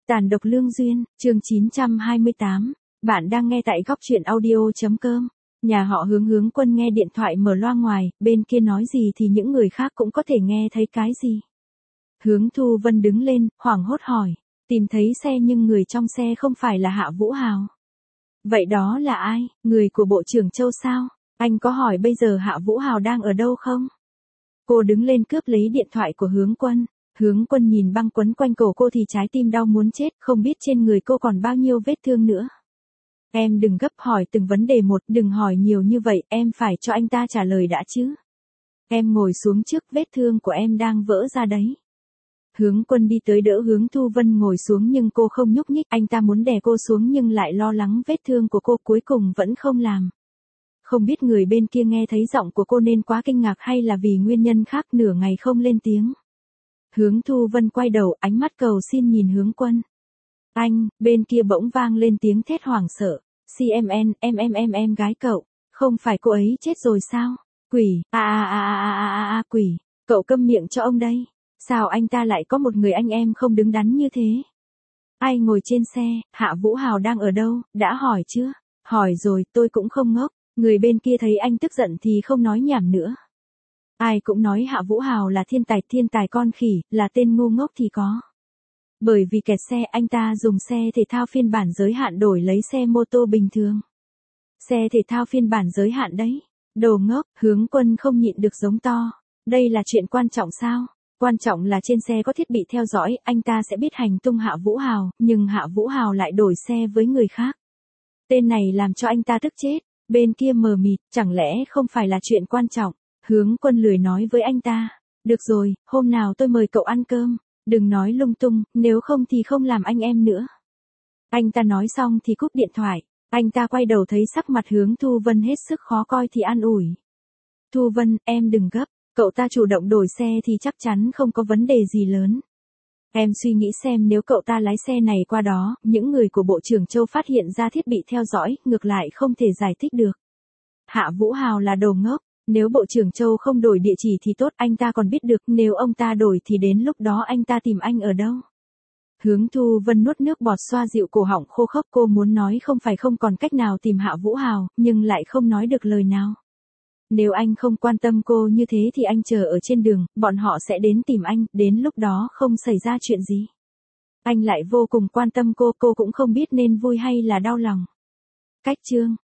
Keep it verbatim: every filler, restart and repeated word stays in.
Tàn độc lương duyên, chương chín trăm hai mươi tám. Bạn đang nghe tại góc truyện audio.com. Nhà họ Hướng Hướng Quân nghe điện thoại mở loa ngoài, bên kia nói gì thì những người khác cũng có thể nghe thấy cái gì. Hướng Thu Vân đứng lên, hoảng hốt hỏi. Tìm thấy xe nhưng người trong xe không phải là Hạ Vũ Hào. Vậy đó là ai? Người của Bộ trưởng Châu sao? Anh có hỏi bây giờ Hạ Vũ Hào đang ở đâu không? Cô đứng lên cướp lấy điện thoại của Hướng Quân. Hướng Quân nhìn băng quấn quanh cổ cô thì trái tim đau muốn chết, không biết trên người cô còn bao nhiêu vết thương nữa. Em đừng gấp hỏi từng vấn đề một, đừng hỏi nhiều như vậy, em phải cho anh ta trả lời đã chứ. Em ngồi xuống trước, vết thương của em đang vỡ ra đấy. Hướng Quân đi tới đỡ Hướng Thu Vân ngồi xuống nhưng cô không nhúc nhích, anh ta muốn đè cô xuống nhưng lại lo lắng vết thương của cô, cuối cùng vẫn không làm. Không biết người bên kia nghe thấy giọng của cô nên quá kinh ngạc hay là vì nguyên nhân khác, nửa ngày không lên tiếng. Hướng Thu Vân quay đầu, ánh mắt cầu xin nhìn Hướng Quân. Anh, bên kia bỗng vang lên tiếng thét hoảng sợ. xê em en, em em em em gái cậu, không phải cô ấy chết rồi sao? Quỷ, a a a a a a a quỷ, cậu câm miệng cho ông đây. Sao anh ta lại có một người anh em không đứng đắn như thế? Ai ngồi trên xe, Hạ Vũ Hào đang ở đâu, đã hỏi chưa? Hỏi rồi, tôi cũng không ngốc. Người bên kia thấy anh tức giận thì không nói nhảm nữa. Ai cũng nói Hạ Vũ Hào là thiên tài, thiên tài con khỉ, là tên ngu ngốc thì có. Bởi vì kẹt xe anh ta dùng xe thể thao phiên bản giới hạn đổi lấy xe mô tô bình thường. Xe thể thao phiên bản giới hạn đấy. Đồ ngốc, Hướng Quân không nhịn được giống to. Đây là chuyện quan trọng sao? Quan trọng là trên xe có thiết bị theo dõi, anh ta sẽ biết hành tung Hạ Vũ Hào, nhưng Hạ Vũ Hào lại đổi xe với người khác. Tên này làm cho anh ta tức chết. Bên kia mờ mịt, chẳng lẽ không phải là chuyện quan trọng? Hướng Quân lười nói với anh ta. Được rồi, hôm nào tôi mời cậu ăn cơm. Đừng nói lung tung, nếu không thì không làm anh em nữa. Anh ta nói xong thì cúp điện thoại. Anh ta quay đầu thấy sắc mặt Hướng Thu Vân hết sức khó coi thì an ủi. Thu Vân, em đừng gấp. Cậu ta chủ động đổi xe thì chắc chắn không có vấn đề gì lớn. Em suy nghĩ xem nếu cậu ta lái xe này qua đó, những người của Bộ trưởng Châu phát hiện ra thiết bị theo dõi, ngược lại không thể giải thích được. Hạ Vũ Hào là đồ ngốc, nếu Bộ trưởng Châu không đổi địa chỉ thì tốt, anh ta còn biết được, nếu ông ta đổi thì đến lúc đó anh ta tìm anh ở đâu. Hướng Thu Vân nuốt nước bọt xoa dịu cổ họng khô khốc, cô muốn nói không phải không còn cách nào tìm Hạ Vũ Hào, nhưng lại không nói được lời nào. Nếu anh không quan tâm cô như thế thì anh chờ ở trên đường, bọn họ sẽ đến tìm anh, đến lúc đó không xảy ra chuyện gì. Anh lại vô cùng quan tâm cô, cô cũng không biết nên vui hay là đau lòng. Cách chương